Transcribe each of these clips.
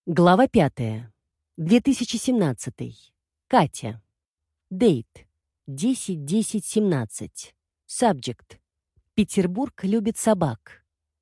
Глава 5. 2017. Катя. Дейт. 10-10-17. Subject. Петербург любит собак.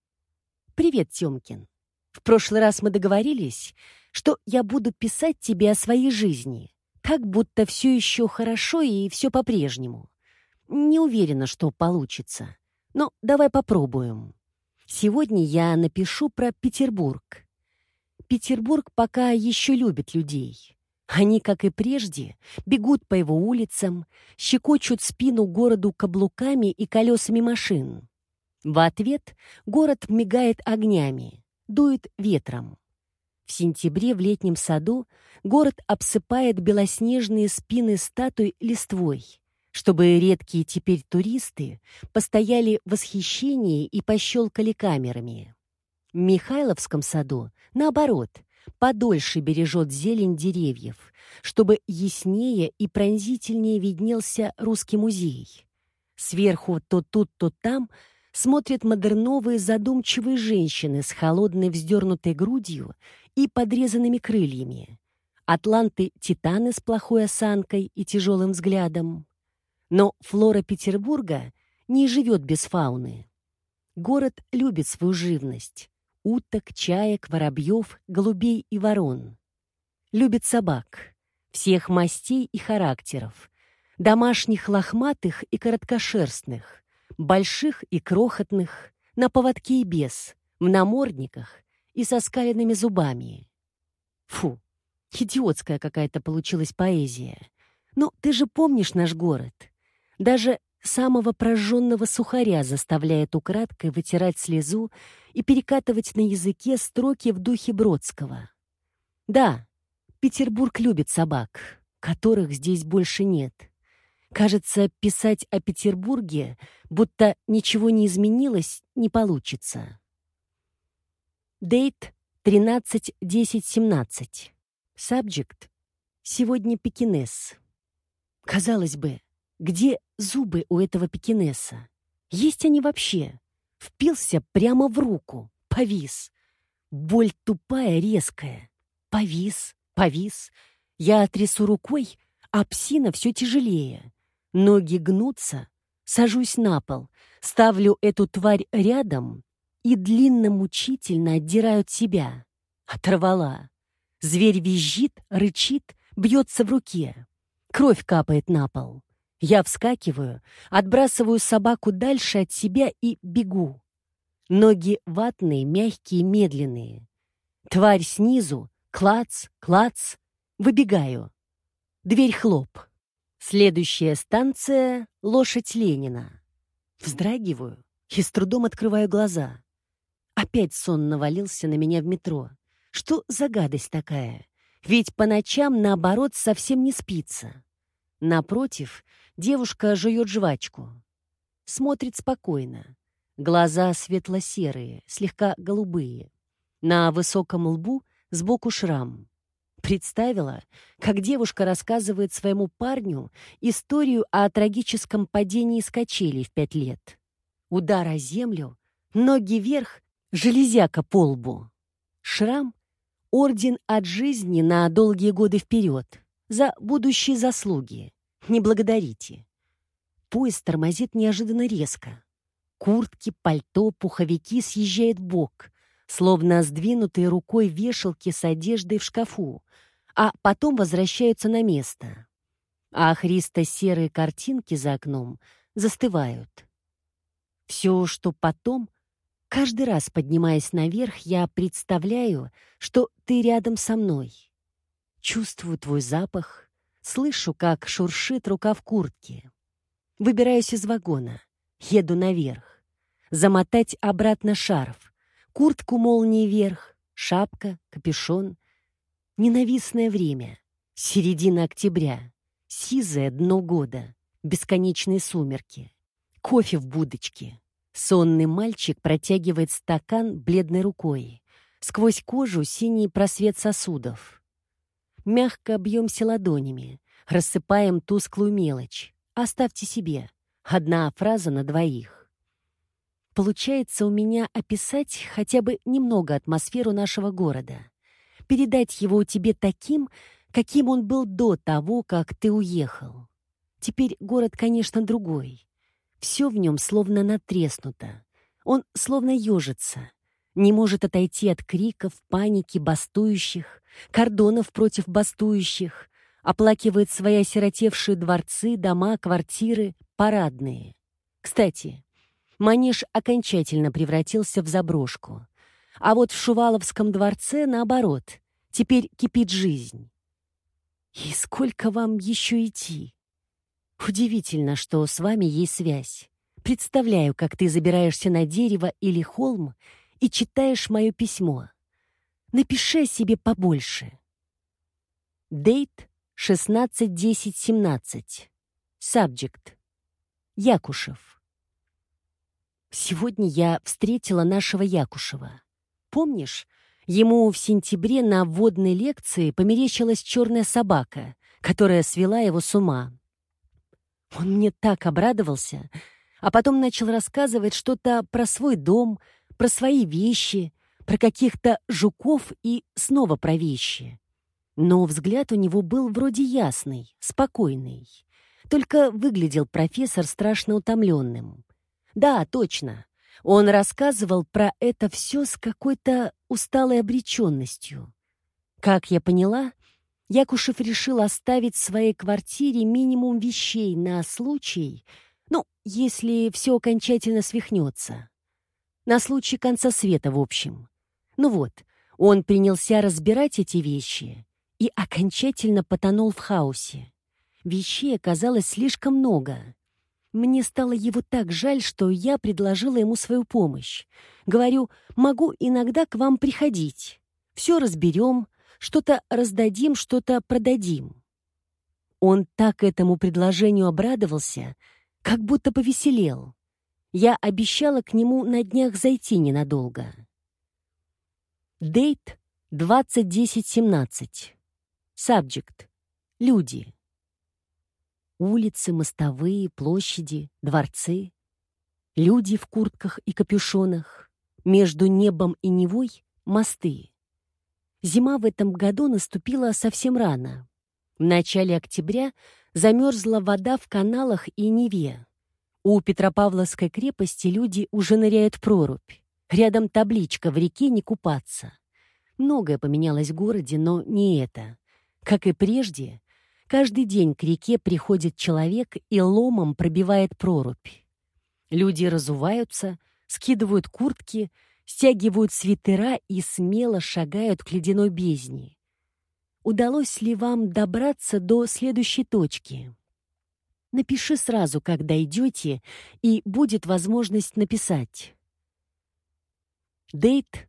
Привет, Тёмкин. В прошлый раз мы договорились, что я буду писать тебе о своей жизни, как будто все еще хорошо и все по-прежнему. Не уверена, что получится, но давай попробуем. Сегодня я напишу про Петербург. Петербург пока еще любит людей. Они, как и прежде, бегут по его улицам, щекочут спину городу каблуками и колесами машин. В ответ город мигает огнями, дует ветром. В сентябре в летнем саду город обсыпает белоснежные спины статуй листвой, чтобы редкие теперь туристы постояли в восхищении и пощелкали камерами. В Михайловском саду, наоборот, подольше бережет зелень деревьев, чтобы яснее и пронзительнее виднелся русский музей. Сверху то тут, то там смотрят модерновые задумчивые женщины с холодной вздернутой грудью и подрезанными крыльями. Атланты-титаны с плохой осанкой и тяжелым взглядом. Но флора Петербурга не живет без фауны. Город любит свою живность. Уток, чаек, воробьев, голубей и ворон. Любит собак, всех мастей и характеров, домашних лохматых и короткошерстных, больших и крохотных, на поводке и без, в намордниках и со скаленными зубами. Фу, идиотская какая-то получилась поэзия. Ну, ты же помнишь наш город. Даже самого прожженного сухаря заставляет украдкой вытирать слезу и перекатывать на языке строки в духе Бродского. Да, Петербург любит собак, которых здесь больше нет. Кажется, писать о Петербурге, будто ничего не изменилось, не получится. Дейт 13-10-17. Subject. Сегодня пекинес. Казалось бы, где зубы у этого пекинеса? Есть они вообще? Впился прямо в руку. Повис. Боль тупая, резкая. Повис, повис. Я трясу рукой, а псина все тяжелее. Ноги гнутся. Сажусь на пол. Ставлю эту тварь рядом и длинно-мучительно отдираю от себя. Оторвала. Зверь визжит, рычит, бьется в руке. Кровь капает на пол. Я вскакиваю, отбрасываю собаку дальше от себя и бегу. Ноги ватные, мягкие, медленные. Тварь снизу, клац, клац. Выбегаю. Дверь хлоп. Следующая станция — лошадь Ленина. Вздрагиваю и с трудом открываю глаза. Опять сон навалился на меня в метро. Что за гадость такая? Ведь по ночам, наоборот, совсем не спится. Напротив, девушка жует жвачку. Смотрит спокойно. Глаза светло-серые, слегка голубые. На высоком лбу сбоку шрам. Представила, как девушка рассказывает своему парню историю о трагическом падении с качелей в 5 лет. Удар о землю, ноги вверх, железяка по лбу. Шрам — орден от жизни на долгие годы вперед. За будущие заслуги. Не благодарите. Поезд тормозит неожиданно резко. Куртки, пальто, пуховики съезжают в бок, словно сдвинутые рукой вешалки с одеждой в шкафу, а потом возвращаются на место. А христо-серые картинки за окном застывают. Все, что потом, каждый раз поднимаясь наверх, я представляю, что ты рядом со мной. Чувствую твой запах, слышу, как шуршит рука в куртке. Выбираюсь из вагона, еду наверх. Замотать обратно шарф, куртку молнией вверх, шапка, капюшон. Ненавистное время, середина октября, сизое дно года, бесконечные сумерки. Кофе в будочке. Сонный мальчик протягивает стакан бледной рукой. Сквозь кожу синий просвет сосудов. Мягко бьемся ладонями, рассыпаем тусклую мелочь. Оставьте себе. Одна фраза на двоих. Получается у меня описать хотя бы немного атмосферу нашего города. передать его тебе таким, каким он был до того, как ты уехал. Теперь город, конечно, другой. Все в нем словно натреснуто. Он словно ежится, не может отойти от криков, паники бастующих, кордонов против бастующих, оплакивает свои осиротевшие дворцы, дома, квартиры, парадные. Кстати, манеж окончательно превратился в заброшку. А вот в Шуваловском дворце, наоборот, теперь кипит жизнь. И сколько вам еще идти? Удивительно, что с вами есть связь. Представляю, как ты забираешься на дерево или холм и читаешь мое письмо. Напиши о себе побольше. Дейт 16-10-17. Subject. Якушев. Сегодня я встретила нашего Якушева. Помнишь, ему в сентябре на вводной лекции померещилась черная собака, которая свела его с ума. Он мне так обрадовался, а потом начал рассказывать что-то про свой дом, про свои вещи, про каких-то жуков и снова про вещи. Но взгляд у него был вроде ясный, спокойный. Только выглядел профессор страшно утомленным. Да, точно. Он рассказывал про это все с какой-то усталой обреченностью. Как я поняла, Якушев решил оставить в своей квартире минимум вещей на случай, если все окончательно свихнется. На случай конца света, в общем. Он принялся разбирать эти вещи и окончательно потонул в хаосе. Вещей оказалось слишком много. Мне стало его так жаль, что я предложила ему свою помощь. Говорю, могу иногда к вам приходить. Все разберем, что-то раздадим, что-то продадим. Он так этому предложению обрадовался, как будто повеселел. Я обещала к нему на днях зайти ненадолго. Дейт 20-10-17. Subject. Люди. Улицы, мостовые, площади, дворцы. Люди в куртках и капюшонах. Между небом и Невой — мосты. Зима в этом году наступила совсем рано. В начале октября замерзла вода в каналах и Неве. У Петропавловской крепости люди уже ныряют в прорубь. Рядом табличка «В реке не купаться». Многое поменялось в городе, но не это. Как и прежде, каждый день к реке приходит человек и ломом пробивает прорубь. Люди разуваются, скидывают куртки, стягивают свитера и смело шагают к ледяной бездне. Удалось ли вам добраться до следующей точки? Напиши сразу, как дойдете, и будет возможность написать. Дейт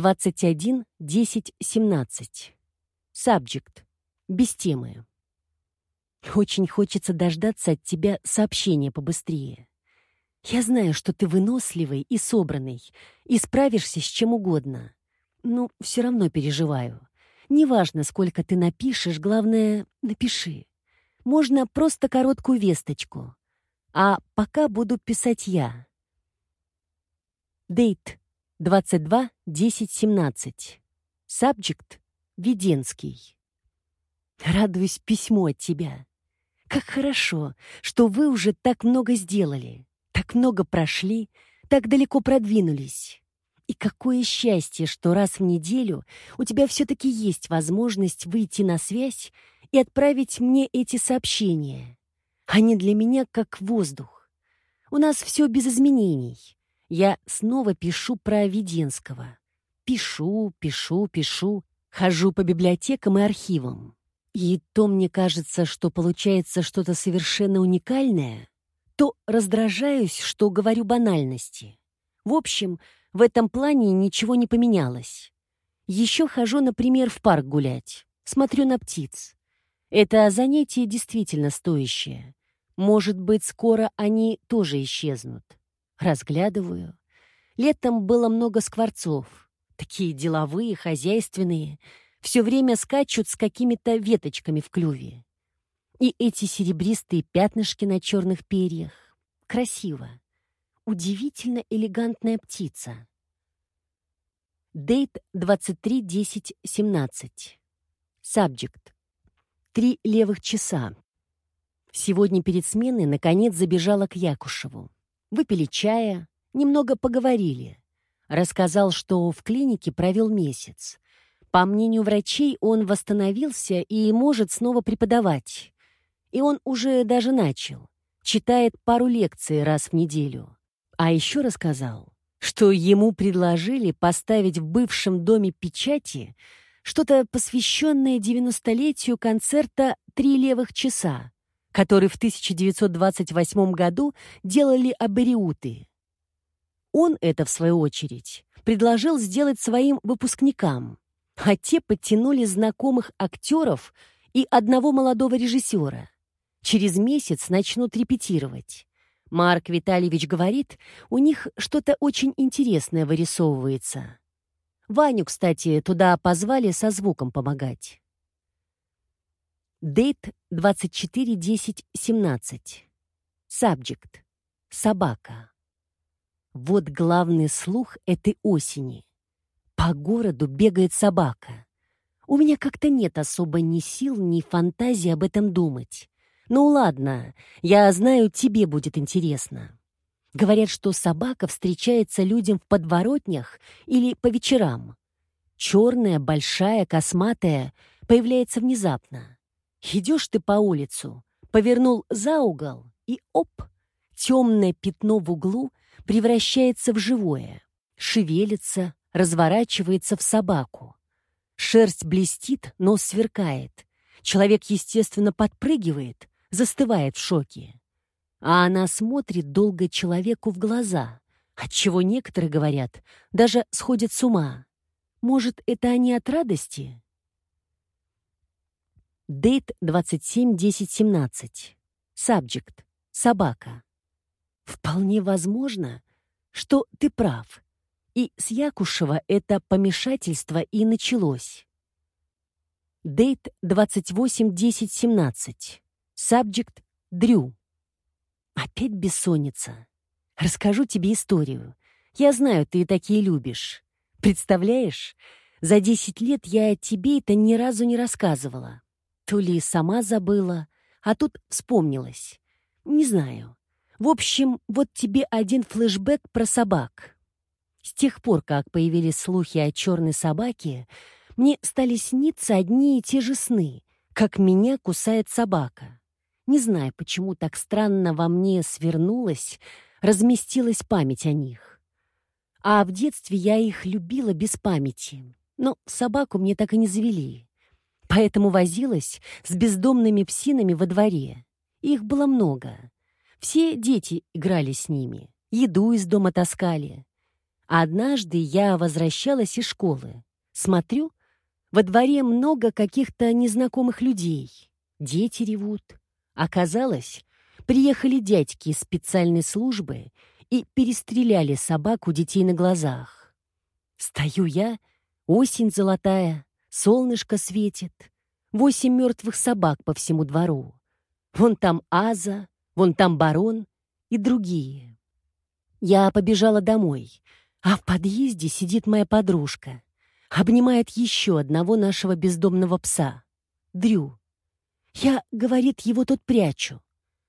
21-10-17. Subject. Без темы. Очень хочется дождаться от тебя сообщения побыстрее. Я знаю, что ты выносливый и собранный, и справишься с чем угодно. Но все равно переживаю. Неважно, сколько ты напишешь, главное, напиши. Можно просто короткую весточку. А пока буду писать я. Дейт 22-10-17. Subject. Веденский. Радуюсь письму от тебя. Как хорошо, что вы уже так много сделали, так много прошли, так далеко продвинулись. И какое счастье, что раз в неделю у тебя все-таки есть возможность выйти на связь и отправить мне эти сообщения. Они для меня как воздух. У нас все без изменений. Я снова пишу про Веденского. Пишу. Хожу по библиотекам и архивам. И то мне кажется, что получается что-то совершенно уникальное, то раздражаюсь, что говорю банальности. В общем, в этом плане ничего не поменялось. Еще хожу, например, в парк гулять. Смотрю на птиц. Это занятие действительно стоящее. Может быть, скоро они тоже исчезнут. Разглядываю. Летом было много скворцов. Такие деловые, хозяйственные. Все время скачут с какими-то веточками в клюве. И эти серебристые пятнышки на черных перьях. Красиво. Удивительно элегантная птица. Date 23:10:17. Subject. 3 левых часа. Сегодня перед сменой наконец забежала к Якушеву. Выпили чая, немного поговорили. Рассказал, что в клинике провел месяц. По мнению врачей, он восстановился и может снова преподавать. И он уже даже начал. Читает пару лекций раз в неделю. А еще рассказал, что ему предложили поставить в бывшем доме печати что-то посвященное 90-летию концерта «Три левых часа», который в 1928 году делали абориуты. Он это, в свою очередь, предложил сделать своим выпускникам, а те подтянули знакомых актеров и одного молодого режиссера. Через месяц начнут репетировать. Марк Витальевич говорит, у них что-то очень интересное вырисовывается. Ваню, кстати, туда позвали со звуком помогать. Date 24:10:17. Subject. Собака. Вот главный слух этой осени. По городу бегает собака. У меня как-то нет особо ни сил, ни фантазии об этом думать. Ну ладно, я знаю, тебе будет интересно. Говорят, что собака встречается людям в подворотнях или по вечерам. Черная, большая, косматая, появляется внезапно. Идешь ты по улицу, повернул за угол, и оп, темное пятно в углу превращается в живое, шевелится, разворачивается в собаку. Шерсть блестит, нос сверкает. Человек, естественно, подпрыгивает, застывает в шоке. А она смотрит долго человеку в глаза, отчего некоторые, говорят, даже сходят с ума. Может, это они от радости? Date 27:10:17. Subject. Собака. Вполне возможно, что ты прав. И с Якушева это помешательство и началось. Date 28:10:17. Subject. Дрю. Опять бессонница. Расскажу тебе историю. Я знаю, ты такие любишь. Представляешь, за 10 лет я тебе это ни разу не рассказывала. То ли сама забыла, а тут вспомнилась. Не знаю. В общем, вот тебе один флешбэк про собак. С тех пор, как появились слухи о черной собаке, мне стали сниться одни и те же сны, как меня кусает собака. Не знаю, почему так странно во мне свернулась, разместилась память о них. А в детстве я их любила без памяти, но собаку мне так и не завели. Поэтому возилась с бездомными псинами во дворе. Их было много. Все дети играли с ними, еду из дома таскали. А однажды я возвращалась из школы. Смотрю, во дворе много каких-то незнакомых людей. Дети ревут. Оказалось, приехали дядьки из специальной службы и перестреляли собак у детей на глазах. Стою я, осень золотая, солнышко светит, 8 мертвых собак по всему двору. Вон там Аза, вон там Барон и другие. Я побежала домой, а в подъезде сидит моя подружка, обнимает еще одного нашего бездомного пса, Дрю. Я, говорит, его тут прячу.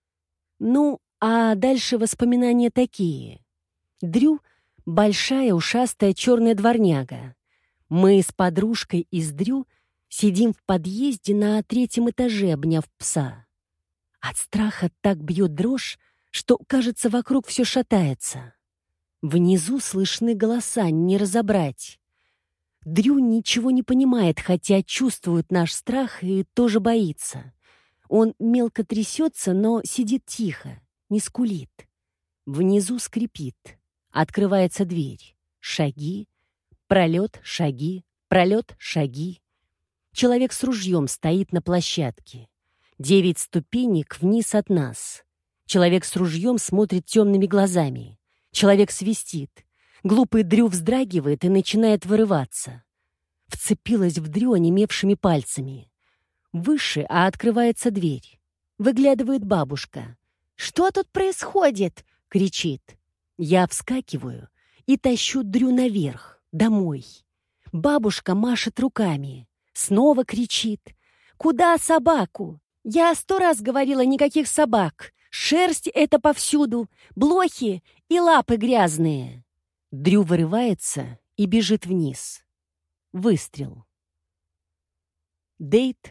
Ну, а дальше воспоминания такие. Дрю — большая ушастая черная дворняга. Мы с подружкой из Дрю сидим в подъезде на 3-м этаже, обняв пса. От страха так бьет дрожь, что, кажется, вокруг все шатается. Внизу слышны голоса, не разобрать. Дрю ничего не понимает, хотя чувствует наш страх и тоже боится. Он мелко трясется, но сидит тихо, не скулит. Внизу скрипит. Открывается дверь. Шаги. Пролет, шаги. Пролет, шаги. Человек с ружьем стоит на площадке. 9 ступенек вниз от нас. Человек с ружьем смотрит темными глазами. Человек свистит. Глупый Дрю вздрагивает и начинает вырываться. Вцепилась в Дрю онемевшими пальцами. Выше, а открывается дверь. Выглядывает бабушка. «Что тут происходит?» — кричит. Я вскакиваю и тащу Дрю наверх, домой. Бабушка машет руками, снова кричит. «Куда собаку? Я 100 раз говорила, никаких собак. Шерсть это повсюду, блохи и лапы грязные». Дрю вырывается и бежит вниз. Выстрел. Дейт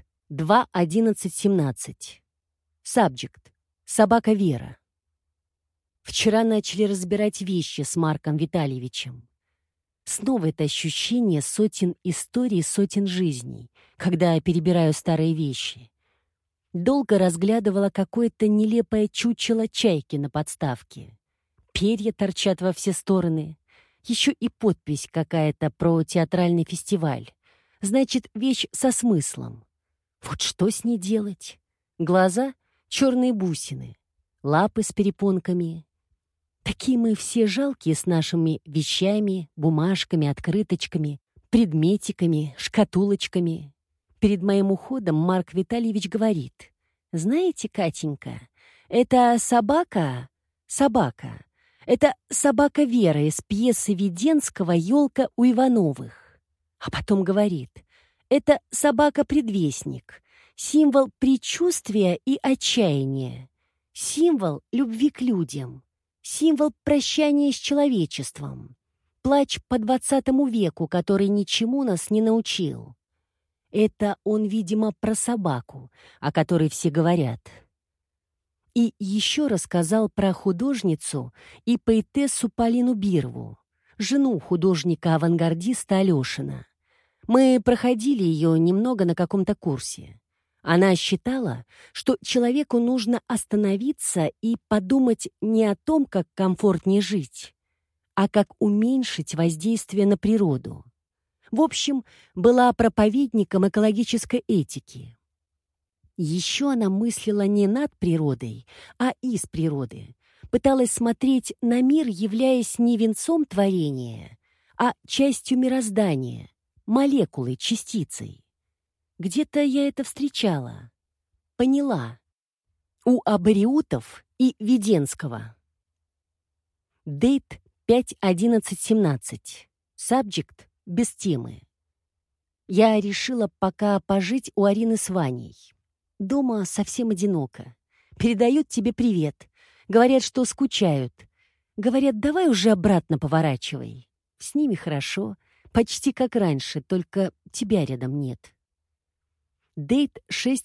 2:11:17. Сабджект. Собака Вера. Вчера начали разбирать вещи с Марком Витальевичем. Снова это ощущение сотен историй, сотен жизней, когда я перебираю старые вещи. Долго разглядывала какое-то нелепое чучело чайки на подставке. Перья торчат во все стороны. Еще и подпись какая-то про театральный фестиваль. Значит, вещь со смыслом. Вот что с ней делать? Глаза — черные бусины, лапы с перепонками. Такие мы все жалкие с нашими вещами, бумажками, открыточками, предметиками, шкатулочками. Перед моим уходом Марк Витальевич говорит: «Знаете, Катенька, это собака. Это собака Вера из пьесы Веденского «Елка у Ивановых». А потом говорит: это собака-предвестник, символ предчувствия и отчаяния, символ любви к людям, символ прощания с человечеством, плач по 20 веку, который ничему нас не научил». Это он, видимо, про собаку, о которой все говорят. И еще рассказал про художницу и поэтессу Полину Бирву, жену художника-авангардиста Алешина. Мы проходили ее немного на каком-то курсе. Она считала, что человеку нужно остановиться и подумать не о том, как комфортнее жить, а как уменьшить воздействие на природу. В общем, была проповедником экологической этики. Еще она мыслила не над природой, а из природы. Пыталась смотреть на мир, являясь не венцом творения, а частью мироздания, молекулой, частицей. Где-то я это встречала. Поняла. У Абариутов и Веденского. Дейт 5:11:17. Сабджект без темы. Я решила пока пожить у Арины с Ваней. Дома совсем одиноко. Передают тебе привет. Говорят, что скучают. Говорят, давай уже обратно поворачивай. С ними хорошо. Почти как раньше, только тебя рядом нет. Дейт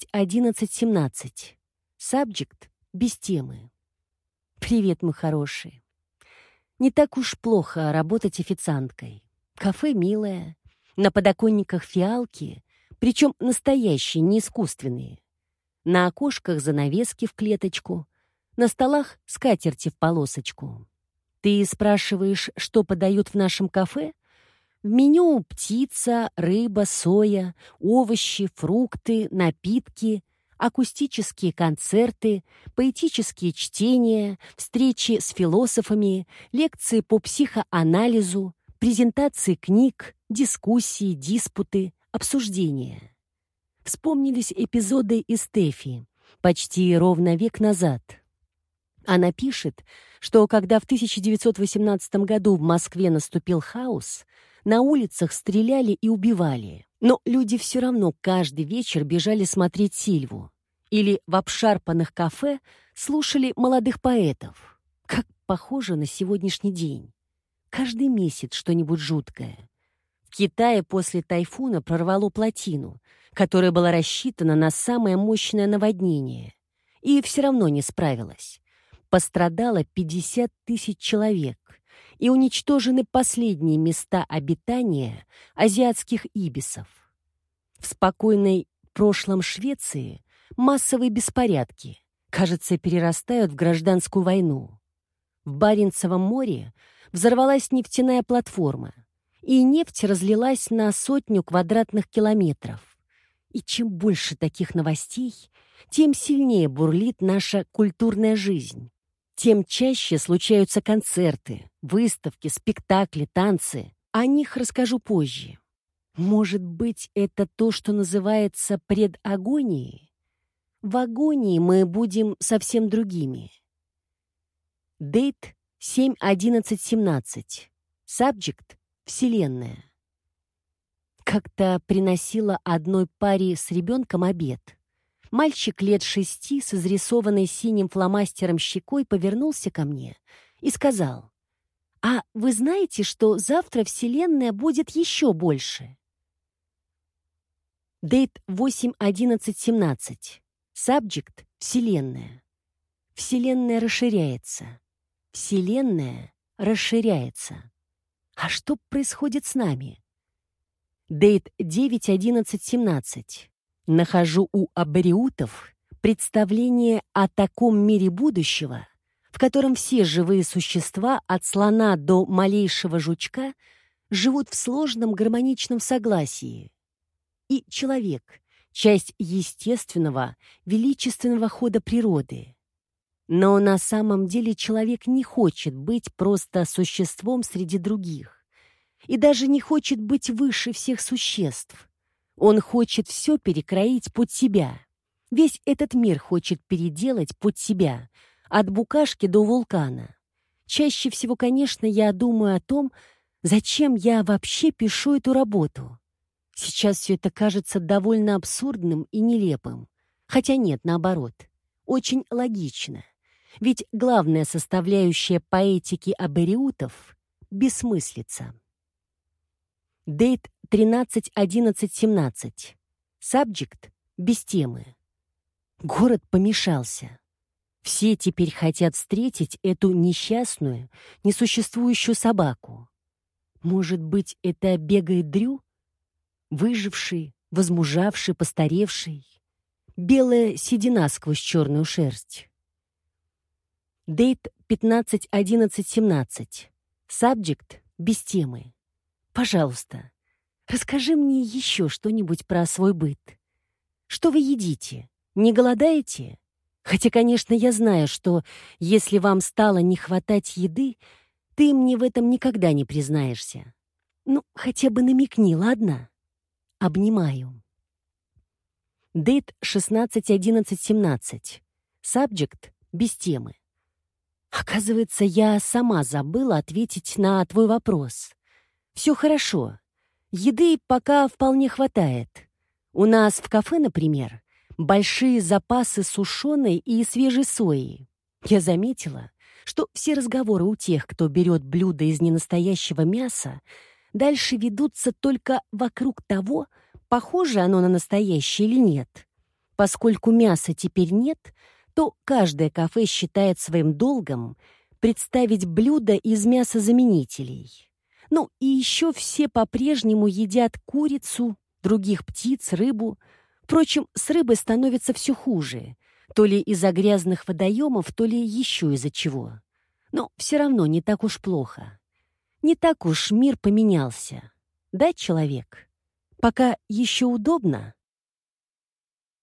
6:11:17. Сабджект без темы. Привет, мой хороший. Не так уж плохо работать официанткой. Кафе милое, на подоконниках фиалки, причем настоящие, не искусственные. На окошках занавески в клеточку, на столах скатерти в полосочку. Ты спрашиваешь, что подают в нашем кафе? В меню птица, рыба, соя, овощи, фрукты, напитки, акустические концерты, поэтические чтения, встречи с философами, лекции по психоанализу, презентации книг, дискуссии, диспуты, обсуждения. Вспомнились эпизоды из «Тэфи» почти ровно век назад. Она пишет, что когда в 1918 году в Москве наступил хаос, на улицах стреляли и убивали, но люди все равно каждый вечер бежали смотреть Сильву или в обшарпанных кафе слушали молодых поэтов. Как похоже на сегодняшний день. Каждый месяц что-нибудь жуткое. В Китае после тайфуна прорвало плотину, которая была рассчитана на самое мощное наводнение, и все равно не справилась. Пострадало 50 тысяч человек, и уничтожены последние места обитания азиатских ибисов. В спокойной прошлом Швеции массовые беспорядки, кажется, перерастают в гражданскую войну. В Баренцевом море взорвалась нефтяная платформа, и нефть разлилась на 100 квадратных километров. И чем больше таких новостей, тем сильнее бурлит наша культурная жизнь. Тем чаще случаются концерты, выставки, спектакли, танцы. О них расскажу позже. Может быть, это то, что называется предагонией? В агонии мы будем совсем другими. Дейт 7:11:17. Сабджект — Вселенная. Как-то приносила одной паре с ребенком обед. Мальчик лет 6 с изрисованной синим фломастером щекой повернулся ко мне и сказал: «А вы знаете, что завтра Вселенная будет еще больше?» Дейт 8.11.17. Subject — Вселенная. Вселенная расширяется. Вселенная расширяется. А что происходит с нами? Дейт 9.11.17. Нахожу у абориутов представление о таком мире будущего, в котором все живые существа, от слона до малейшего жучка, живут в сложном гармоничном согласии. И человек — часть естественного, величественного хода природы. Но на самом деле человек не хочет быть просто существом среди других и даже не хочет быть выше всех существ. Он хочет все перекроить под себя. Весь этот мир хочет переделать под себя, от букашки до вулкана. Чаще всего, конечно, я думаю о том, зачем я вообще пишу эту работу. Сейчас все это кажется довольно абсурдным и нелепым. Хотя нет, наоборот, очень логично. Ведь главная составляющая поэтики абориутов — бессмыслица. Дейт 13.11.17. Subject — без темы. Город помешался. Все теперь хотят встретить эту несчастную, несуществующую собаку. Может быть, это бегает Дрю? Выживший, возмужавший, постаревший. Белая седина сквозь черную шерсть. Дейт 15.11.17. Subject — без темы. Пожалуйста, расскажи мне еще что-нибудь про свой быт. Что вы едите? Не голодаете? Хотя, конечно, я знаю, что если вам стало не хватать еды, ты мне в этом никогда не признаешься. Ну, хотя бы намекни, ладно? Обнимаю. Дейт 16.11.17. Subject — без темы. Оказывается, я сама забыла ответить на твой вопрос. Все хорошо. Еды пока вполне хватает. У нас в кафе, например, большие запасы сушеной и свежей сои. Я заметила, что все разговоры у тех, кто берет блюдо из ненастоящего мяса, дальше ведутся только вокруг того, похоже оно на настоящее или нет. Поскольку мяса теперь нет, то каждое кафе считает своим долгом представить блюдо из мясозаменителей. Ну и еще все по-прежнему едят курицу, других птиц, рыбу. Впрочем, с рыбой становится все хуже. То ли из-за грязных водоемов, то ли еще из-за чего. Но все равно не так уж плохо. Не так уж мир поменялся. Да, человек? Пока еще удобно?